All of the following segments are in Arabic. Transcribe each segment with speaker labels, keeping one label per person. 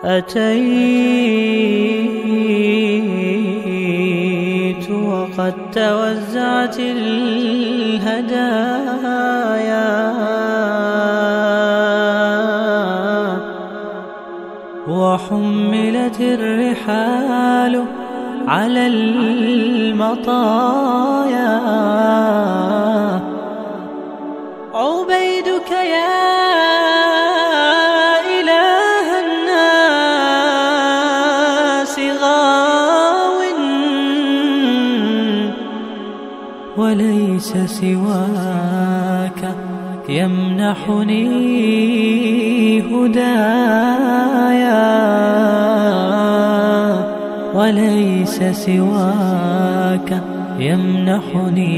Speaker 1: أتيت وقد توزعت الهدايا وحملت الرحال على المطايا. عبيدك يا إله الناس غاو وليس سواك يمنحني هدايا وليس سواك يمنحني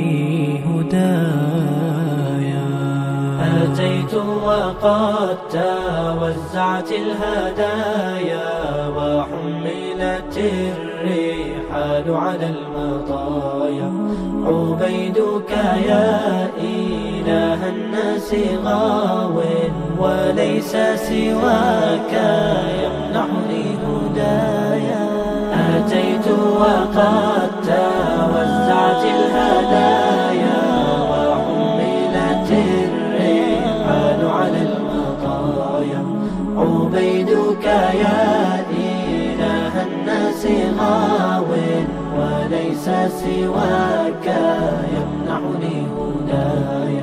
Speaker 1: هدايا.
Speaker 2: أتيت وقد توزعت الهدايا وحملت الرحال على المطايا. عبيدك يا إله الناس غاو وليس سواك يمنحني هدايا. أتيت وقد توزعت الهدايا وحملت الرحال على المطايا. عبيدك يا إله الناس غاو وليس سواك يمنحني هدايا.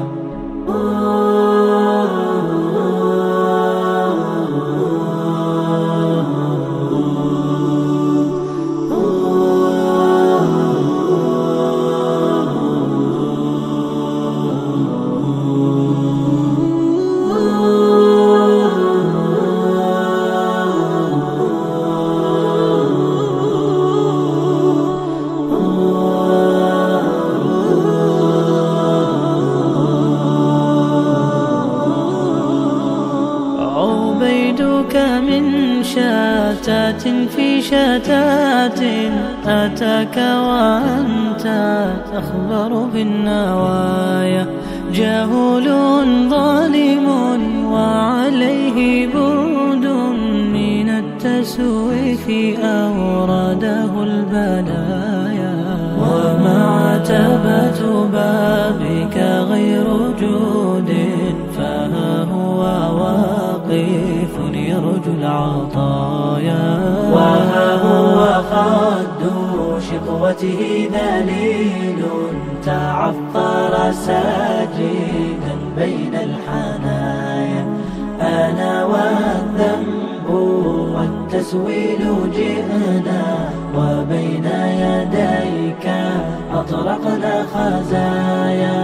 Speaker 1: عبيدك من شتات في شتات أتاك وأنت تخبر بالنوايا. جهول ظالم وعليه برد من التسويف أورده البلايا. وما عتبة بابك غير جود فها هو واقف يرجو العطايا.
Speaker 2: وها هو خد شقوته ذليل تعفر ساجدا بين الحنايا. أنا والذنب والتسويل جئنا وبين يديك أطرقنا خزايا.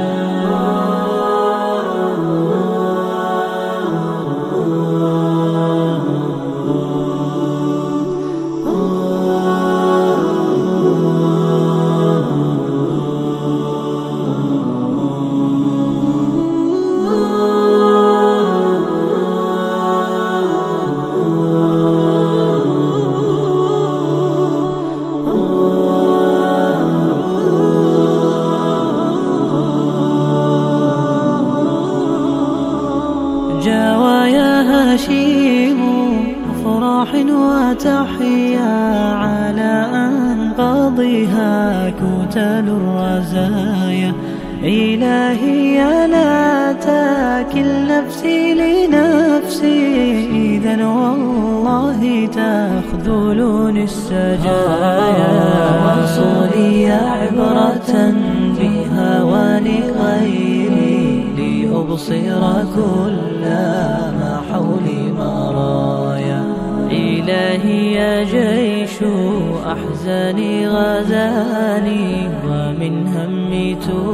Speaker 1: جوايا هشيم أفراح وتحيا على أنقاضها كتل الرزايا. إلهي لا تكل نفسي لنفسي إذا والله تخذلني السجايا. وصولي عبرة بهوان غيري لأبصر كل ما حولي مرايا. إلهي يا جيش أحزاني غزاني ومن همي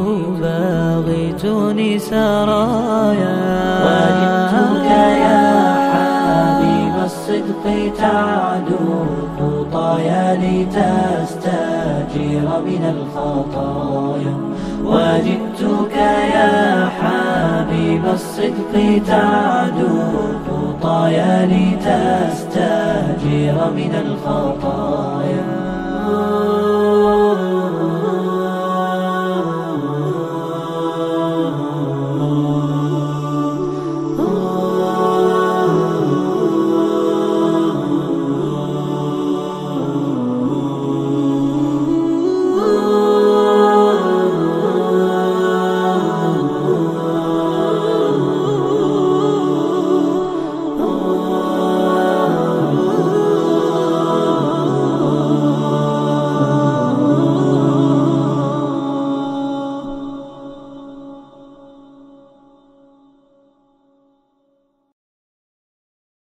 Speaker 1: تباغتني سرايا.
Speaker 2: وجدتك يا حبيب الصدق تعدو خطايا لتستجير من الخطايا. وجدتك يا حبيب الصدق تعدو خطايا لتستجير من الخطايا.